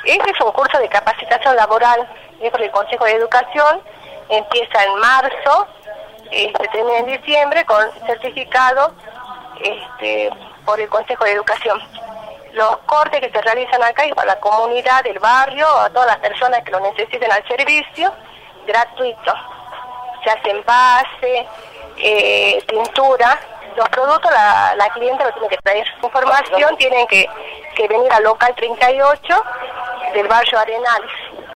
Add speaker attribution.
Speaker 1: Este es un curso de capacitación laboral por el Consejo de Educación, empieza en marzo, termina en diciembre con certificado por el Consejo de Educación. Los cortes que se realizan acá es para la comunidad del barrio, a todas las personas que lo necesiten al servicio, gratuito. Se hace envase, pintura. Los productos la cliente lo tiene que traer. Información tienen que venir al local 38 del barrio Arenales.